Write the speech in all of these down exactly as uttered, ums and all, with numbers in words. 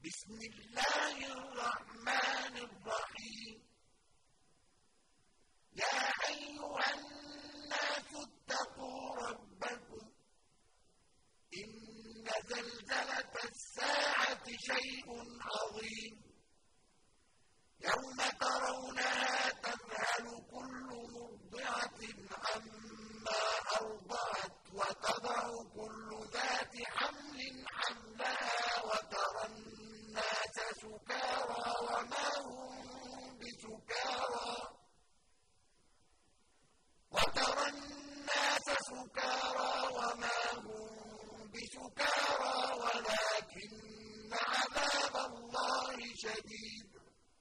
بسم الله الرحمن الرحيم يا أيها الناس اتقوا ربكم إن زلزلة الساعة شيء عظيم يوم ترونها تذهل كل مرضعة عما أرضعت وتضع كل ذات حمل حملها وترى الناس سكارى وما هم بسكارى وترى الناس سكارى وما هم بسكارى ولكن عذاب الله شديد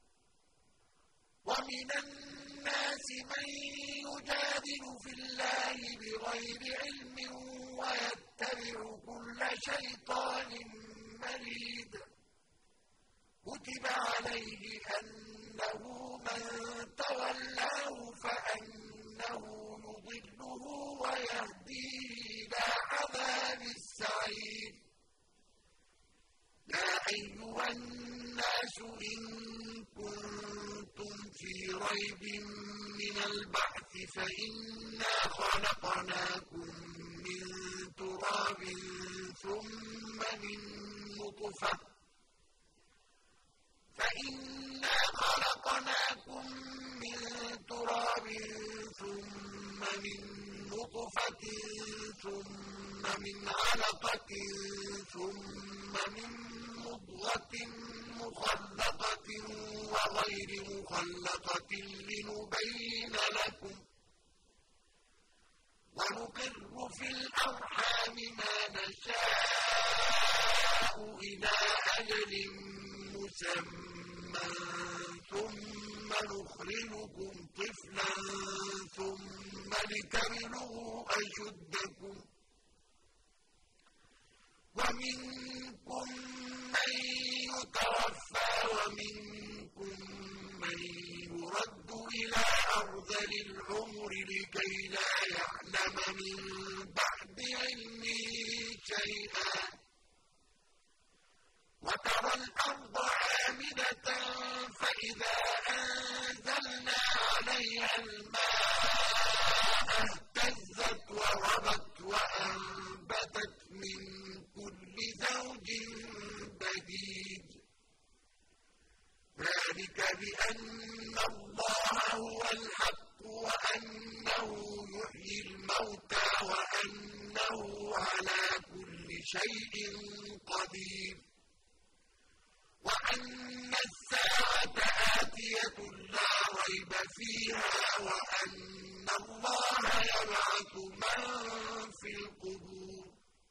ومن الناس من يجادل في الله بغير علم ويتبع كل شيطان مريد كتب عليه أنه من تولاه فأنه يضله ويهديه إلى عذاب السعير يا أيها الناس إن كنتم في ريب من البعث فإنا خلقناكم من تراب ثم من نطفة فإنا خلقناكم من تراب ثم من نطفة ثم من علقة ثم من مضغة مخلقة وغير مخلقة لنبين لكم ونقر في الأرحام ما نشاء إلى أجل مسمى ثم نخرجكم طفلا ثم لتبلغوا أشدكم ومنكم من يتوفى ومنكم من يرد إلى أرذل العمر لكي لا يعلم من بعد علم شيئا وترى الأرض عامدة فإذا أنزلنا عليها الماء اهتزت وربت وأنبتت من كل زوج بديد ذلك بأن الله هو الحق وأنه يحيي الموتى وأنه على كل شيء قدير وأن الساعة آتية لا ريب فيها وأن الله يبعث من في القبور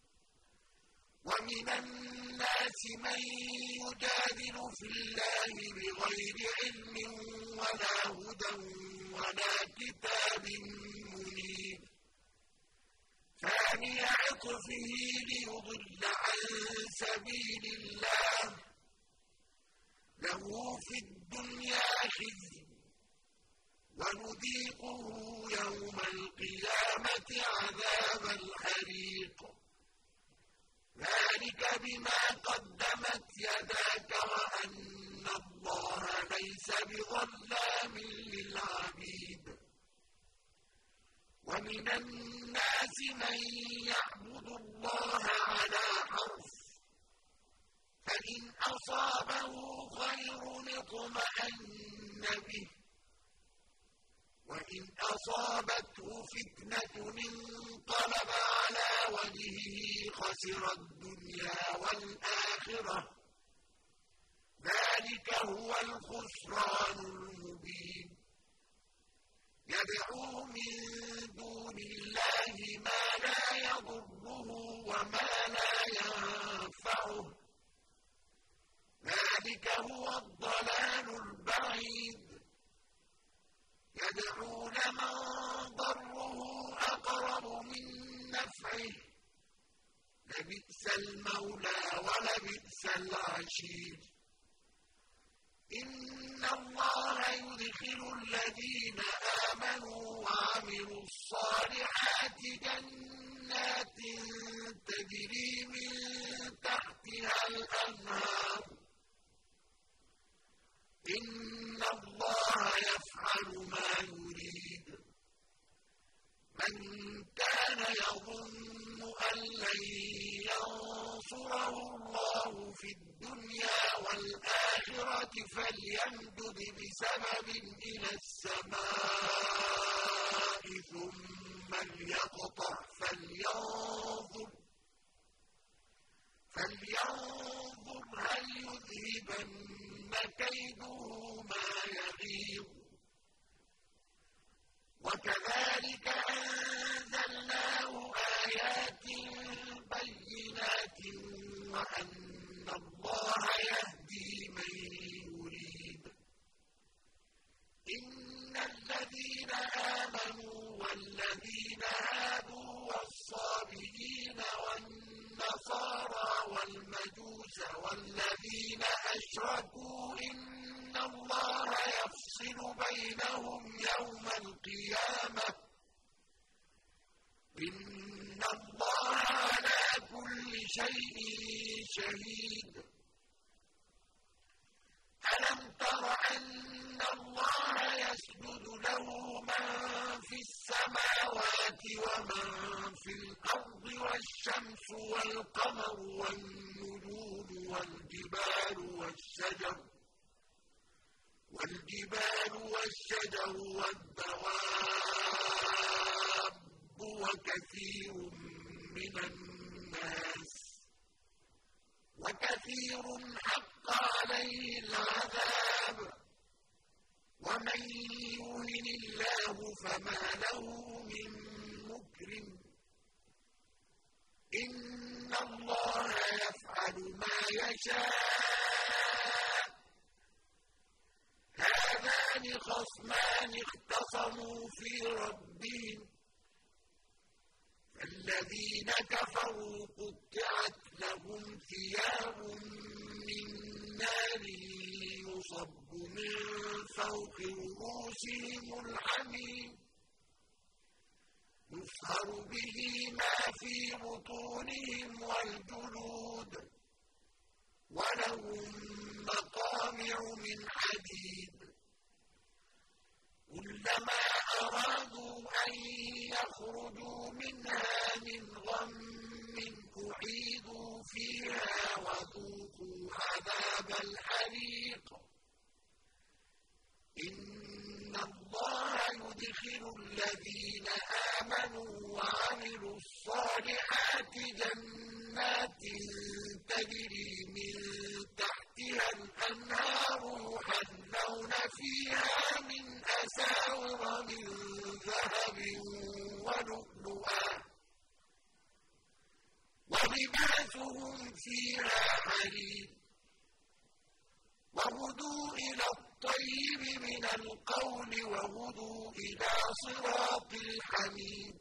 ومن الناس من يجادل في الله بغير علم ولا هدى ولا كتاب منير ثاني عطفه ليضل عن سبيل الله له في الدنيا خزي ونذيقه يوم القيامة عذاب الحريق ذلك بما قدمت يداك وأن الله ليس بظلام للعبيد ومن الناس من يعبد الله على حرف فإن أصابه خير اطمأن به وإن أصابته فتنة انقلب على وجهه خسر الدنيا والآخرة ذلك هو الخسران المبين يدعو من دون الله ما لا يضره وما لا ينفعه ذلك هو الضلال البعيد يدعون من ضره أقرب من نفعه لبئس المولى ولبئس العشير إن الله يدخل الذين آمنوا وعملوا الصالحات جنات تجري من تحتها الأنهار والآخرة فليمدد بسبب إلى السماء ثم ليقطع فلينظر فلينظر هل يذهبن كيده ما يغيظ وكذلك أنزلناه آيات بينات وأن الله يهدي من يريد إن الذين آمنوا والذين هادوا والصابئين والنصارى والمجوس والذين أشركوا إن الله يفصل بينهم يوم القيامة إن الله على كل شيء شهيد ألم تر أن الله يسجد له من في السماوات ومن في الأرض والشمس والقمر والنجوم والجبال والشجر والجبال والشجر والدواب وكثير من الناس وكثير حق عليه العذاب ومن يهن الله فما له من مكرم إن الله يفعل ما يشاء هذان خصمان اختصموا في ربهم الذين كفروا قطعت لهم ثياب من نار يصب من فوق رؤوسهم الحميم يصهر به ما في بطونهم والجلود ولهم مقامع من حديد كلما أرادوا أن يخرجوا منها من غم أعيدوا فيها وذوقوا عذاب الحريق إن الله يدخل الذين آمنوا وعملوا الصالحات جنات تجري من تحتها الأنهار يحلون فيها من أساور من ذهب ولؤلؤا ولباسهم فيها حرير وهدوا إلى الطيب من القول وهدوا إلى صراط الحميد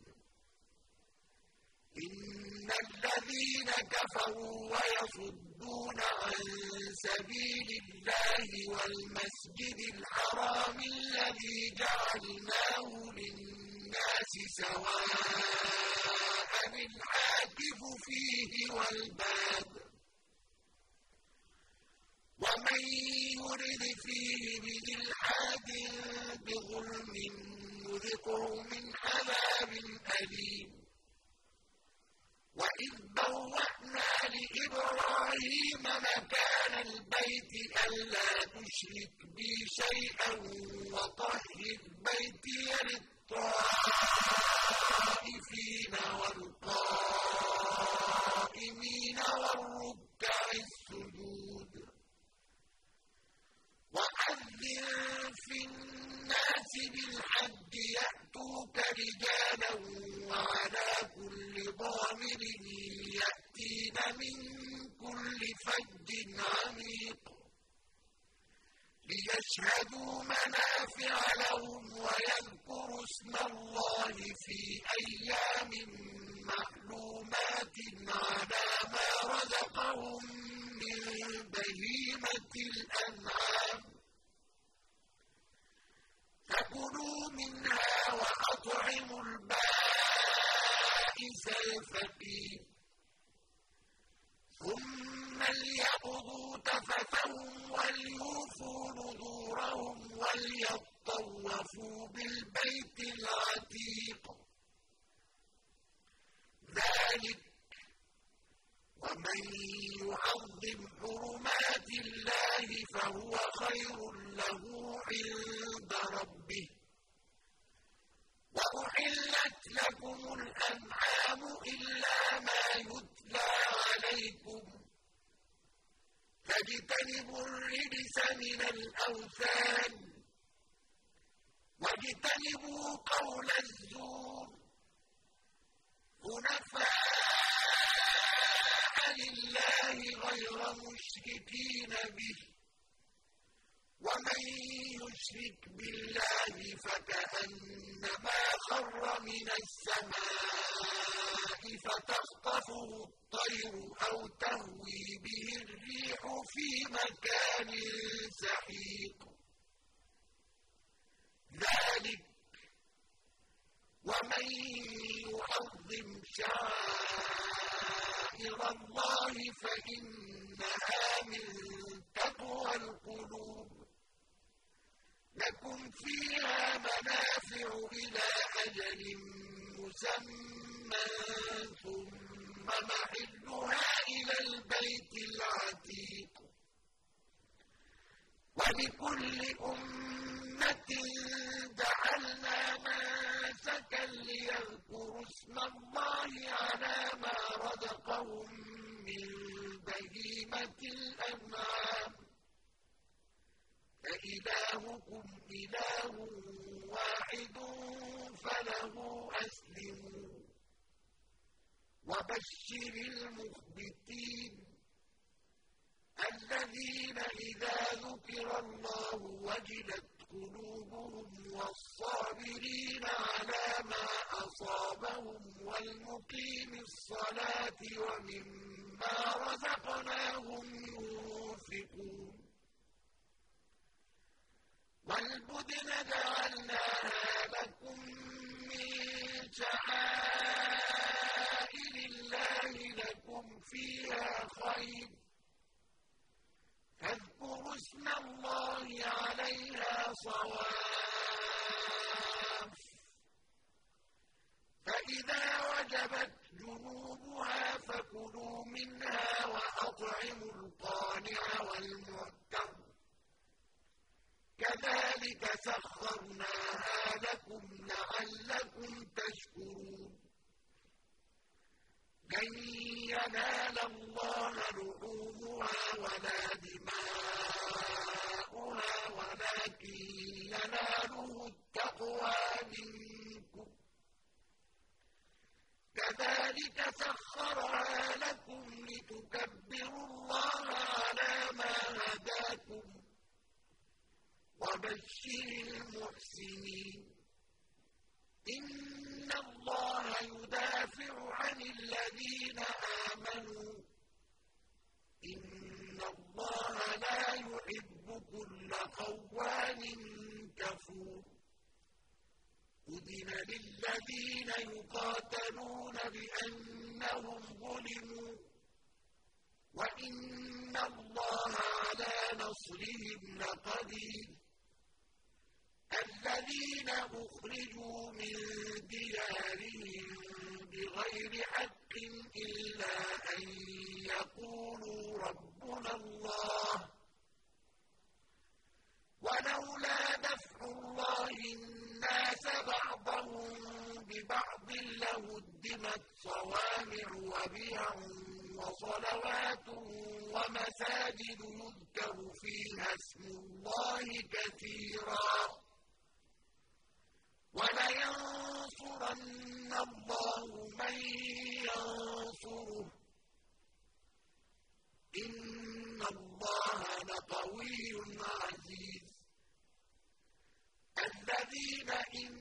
إن الذين كفروا ويصدون عن سبيل الله والمسجد الحرام الذي جعلناه للناس سواء العاكف فيه والباد ومن يرد فيه بإلحاد بظلم نذقه من عذاب أليم وإذ بوأنا لإبراهيم مكان البيت ألا تشرك بي شيئا وطهر بيتي للطائفين والقائمين والركع السجود وأذن في الناس بالحج يأتوك رجالا وعلى كل ضامر يأتين من كل فج عميق ليشهدوا منافع لهم ويذكروا اسم الله في أيام معلومات على ما رزقهم من بهيمة الأنعام فكلوا منها وأطعموا البائس الفقير ثم ليقضوا تفثهم وليوفوا نذورهم وليطوفوا بالبيت العتيق ذلك ومن يعظم حرمات الله فاجتنبوا الرجس من الأوثان واجتنبوا قول الزور حنفاء لله غير مشركين به ومن يشرك بالله فكأنما خر من السماء فتخطفه الطير أو تهوي به الريح في مكان سحيق ذلك ومن يعظم شعائر الله فإنها من تقوى القلوب لكم فيها منافع إلى أجل مسمى ثم محلها إلى البيت العتيق ولكل أمة جعلنا منسكا ليذكروا اسم الله على ما رزقهم من بهيمة الأنعام فإلهكم إله واحد فله أسلموا وبشر المخبتين الذين إذا ذكر الله وجلت قلوبهم والصابرين على ما أصابهم والمقيم الصلاة ومما رزقناهم ينفقون والبدن جعلناها لكم من شعائر الله لكم فيها خير فاذكروا اسم الله عليها صواف فإذا وجبت جنوبها فكلوا منها وأطعموا القانع والمعتر كذلك سخرناها لكم لعلكم تشكرون لن ينال الله لحومها ولا دماؤها ولكن يناله التقوى منكم كذلك سخرها لكم لتكبروا الله على ما هداكم وبشر المحسنين إن الله يدافع عن الذين آمنوا إن الله لا يحب كل خوان كفور أذن للذين يقاتلون بأنهم ظلموا وإن الله على نصرهم لقدير الذين أخرجوا من ديارهم بغير حق إلا أن يقولوا ربنا الله ولولا دفع الله الناس بعضهم ببعض لهدمت صوامع وبيع وصلوات ومساجد يذكر فيها اسم الله كثيرا ولينصرن الله من ينصره إن الله لقوي عزيز الذين إن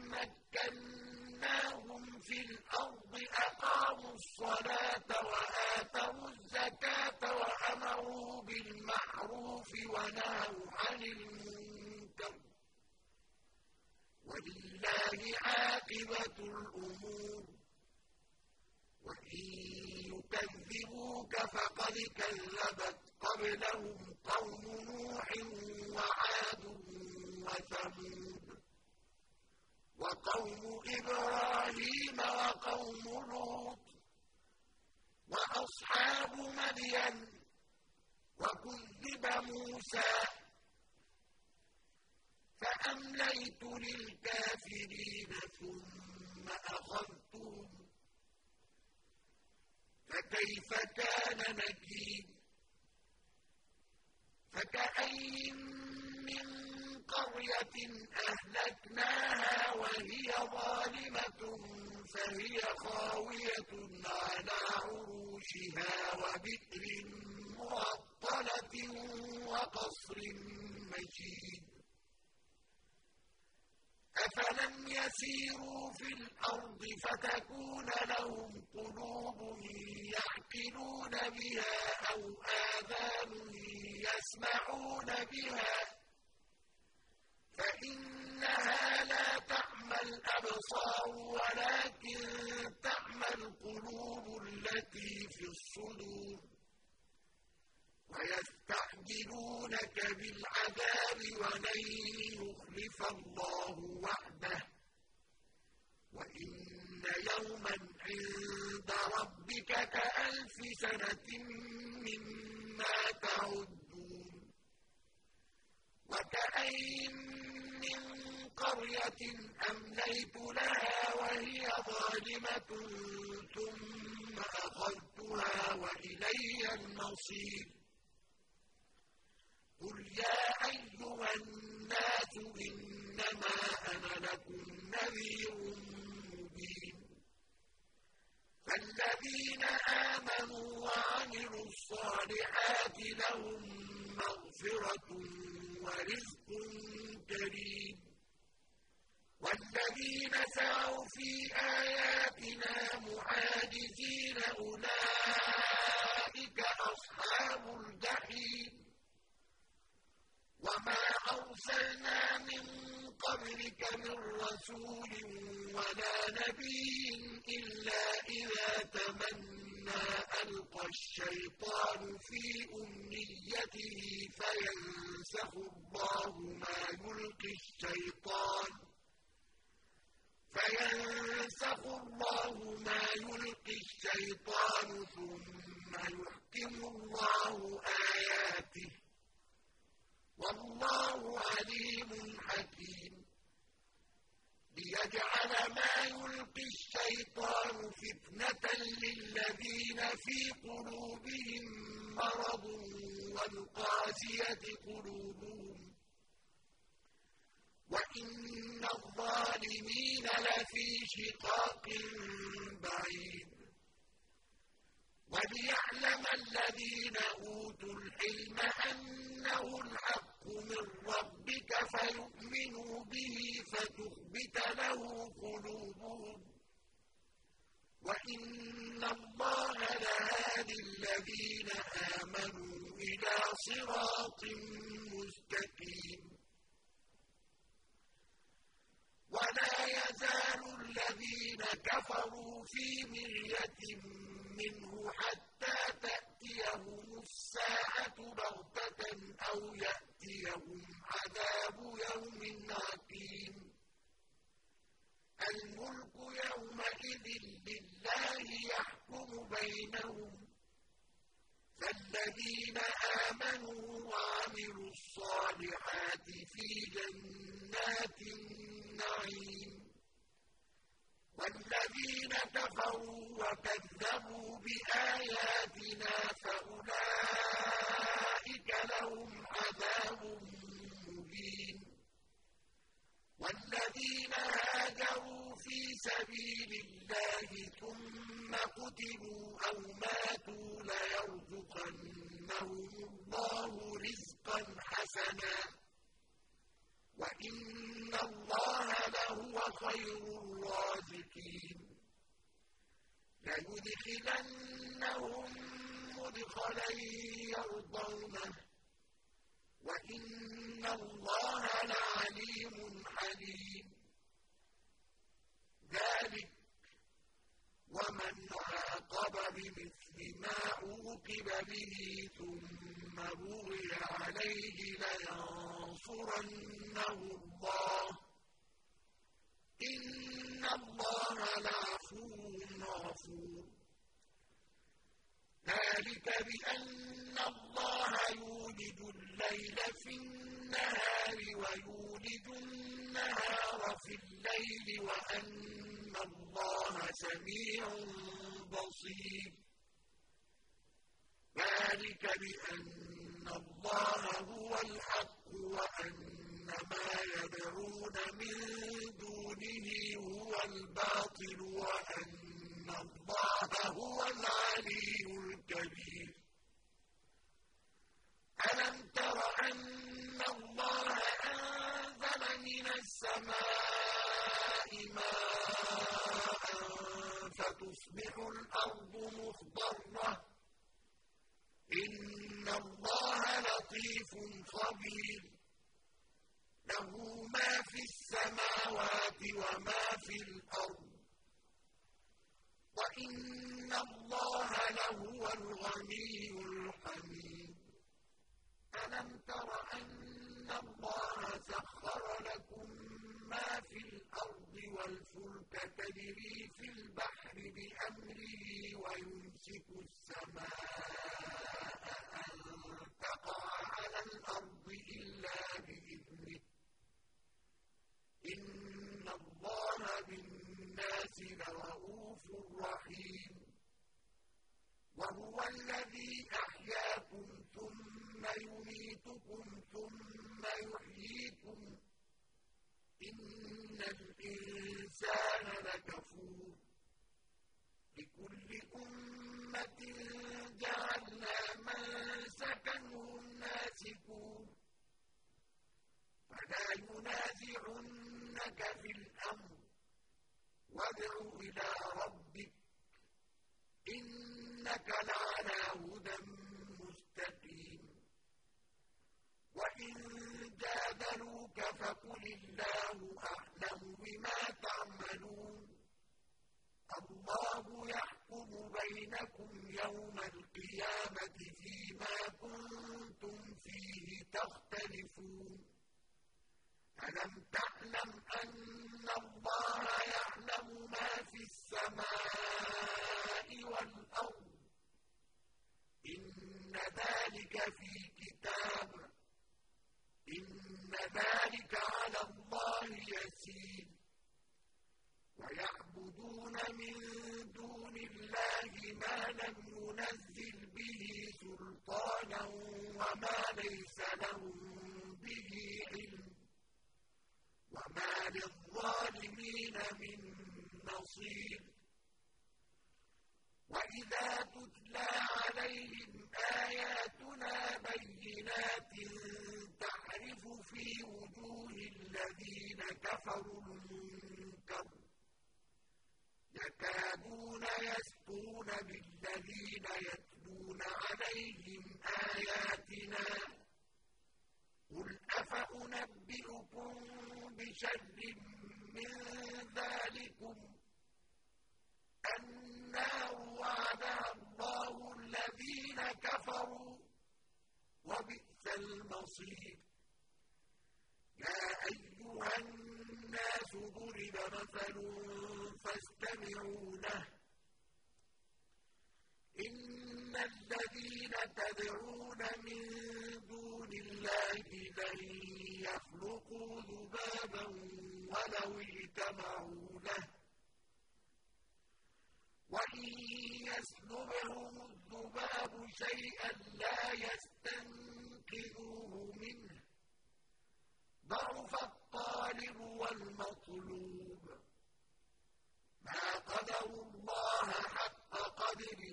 مكناهم في الأرض أقاموا الصلاة وآتوا الزكاة وأمروا بالمعروف ونهوا عن المنكر ولله عاقبة الأمور وإن يكذبوك فقد كذبت قبلهم قوم نوح وعاد وثمود وقوم إبراهيم وقوم لوط وأصحاب مدين وكذب موسى فأمليت للكافرين ثم أخذتهم فكيف كان نكير فكأين من قرية أهلكناها وهي ظالمة فهي خاوية على عروشها وبئر معطلة وقصر مشيد أفلم يسيروا في الأرض فتكون لهم قلوب يعقلون بها أو آذان يسمعون بها فإنها لا تعمى الأبصار ولكن تعمى القلوب التي في الصدور ويستعجلونك بالعذاب ولن يخلف الله وعده وإن يوما عند ربك كألف سنة مما تعدون وكأين من قرية أمليت لها وهي ظالمة ثم أخذتها وإلي المصير قل يا أيها الناس إنما أنا لكم نذير مبين فالذين آمنوا وعملوا الصالحات لهم مغفرة ورزق كريم والذين سعوا في آياتنا معاجزين أولئك أصحاب الجحيم وما أرسلنا من قبلك من رسول ولا نبي إلا إذا تمنى ألقى الشيطان في أمنيته فينسخ الله ما يلقي الشيطان فينسخ الله ما يلقي الشيطان ثم يحكم الله آياته والله عليم حكيم ليجعل ما يلقي الشيطان فتنة للذين في قلوبهم مرض والقاسية قلوبهم وإن الظالمين لفي شقاق بعيد وليعلم الذين أوتوا العلم أنه الحق من ربك فيؤمنوا به فتخبت له قلوبهم وإن الله لهادي الذين آمنوا إلى صراط مستقيم ولا يزال الذين كفروا في مرية منه حتى تأتيهم الساعة بغتة أو يأتيهم عذاب يوم عقيم الملك يومئذ لله يحكم بينهم فالذين آمنوا وعملوا الصالحات في جنات النعيم والذين كفروا وكذبوا بآياتنا فأولئك لهم عذاب مهين والذين هاجروا في سبيل الله ثم قتلوا أو ماتوا ليرزقنهم الله رزقا حسنا وإن الله لهو خير الرازقين ليدخلنهم مدخلا يرضونه وإن الله لعليم حليم ذلك ومن عاقب بمثل ما عوقب به ثم بغي عليه لينصرنه الله إن الله لعفو غفور ذلك بأن الله يولج الليل في النهار ويولج النهار في الليل وأن الله سميع بصير ذلك بأن الله هو الحق وأن ما يدعون من دونه هو الباطل وأن الله هو العلي الكبير. ألم تر أن الله أنزل من السماء ماء فتصبح الأرض مخضرة إن الله لطيف خبير له ما في السماوات وما في الأرض وإن الله لهو الغني الحميد. ألم تر أن الله سخر لكم ما في الأرض والفلك تجري في البحر بأمره ويمسك السماء أن تقع على الأرض إلا بإذنه إن الله بالناس لرءوف رحيم. وهو الذي أحياكم ثم يميتكم ثم يحييكم إن الإنسان لكفور. لكل أمة جعلنا منسكا هم ناسكوه فلا ينازعنك في الأمر وادع إلى ربك إنك لعلى هدى مستقيم. وإن جادلوك فقل الله أعلم بما تعملون الله يحكم بينكم يوم القيامة فيما كنتم فيه تختلفون. ألم تعلم أن الله يعلم ما في السماء والأرض إن ذلك في كتاب إن ذلك على الله يسير. ويعبدون من دون الله ما لم ينزل به سلطانا وما ليس لهم به علم وما للظالمين من نصير. وإذا تتلى عليهم آياتنا بينات تعرف في وجوه الذين كفروا المنكر يكادون يسطون بالذين يتلون عليهم آياتنا قل أفأنبئكم بشر من ذلكم النار وعدها الله الذين كفروا وبئس المصير. يا أيها الناس ضرب مثل فاستمعوا له إن الذين تدعون من دون الله لن يخلقوا ذبابا ولو اجتمعوا له وإن يسلبهم الذباب شيئا لا يستنقذوه منه ضعف الطالب والمطلوب. ما قدروا الله حق قدره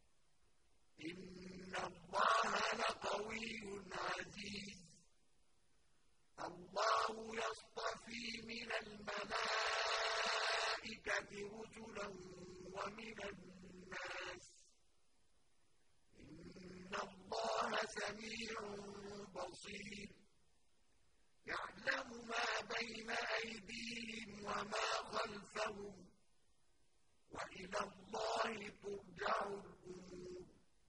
إن الله لقوي عزيز. الله يصطفي من الملائكة رسلا ومن الناس إن الله سميع بصير. يعلم ما بين أيديهم وما خلفهم وإلى الله ترجع الأمور.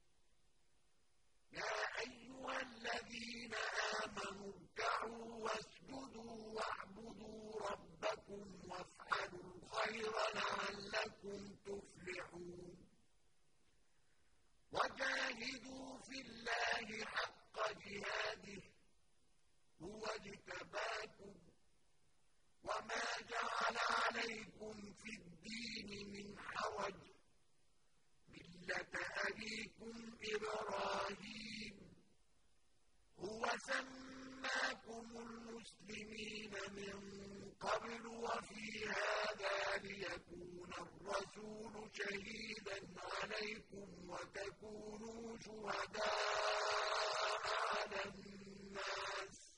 يا أيها الذين آمنوا اركعوا واسجدوا واعبدوا ربكم وافعلوا الخير لعلكم تفلحون. وجاهدوا في الله حق جهاده هو اجتباكم وما جعل عليكم في الدين من حرج ملة أبيكم إبراهيم هو سمى جعلناكم المسلمين من قبل وفي هذا ليكون الرسول شهيدا عليكم وتكونوا شهداء على الناس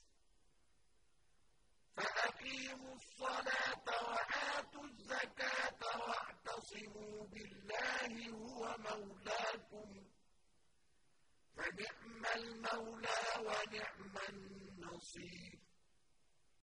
فأقيموا الصلاة وآتوا الزكاة واعتصموا بالله هو مولاكم فنعم المولى ونعم النصير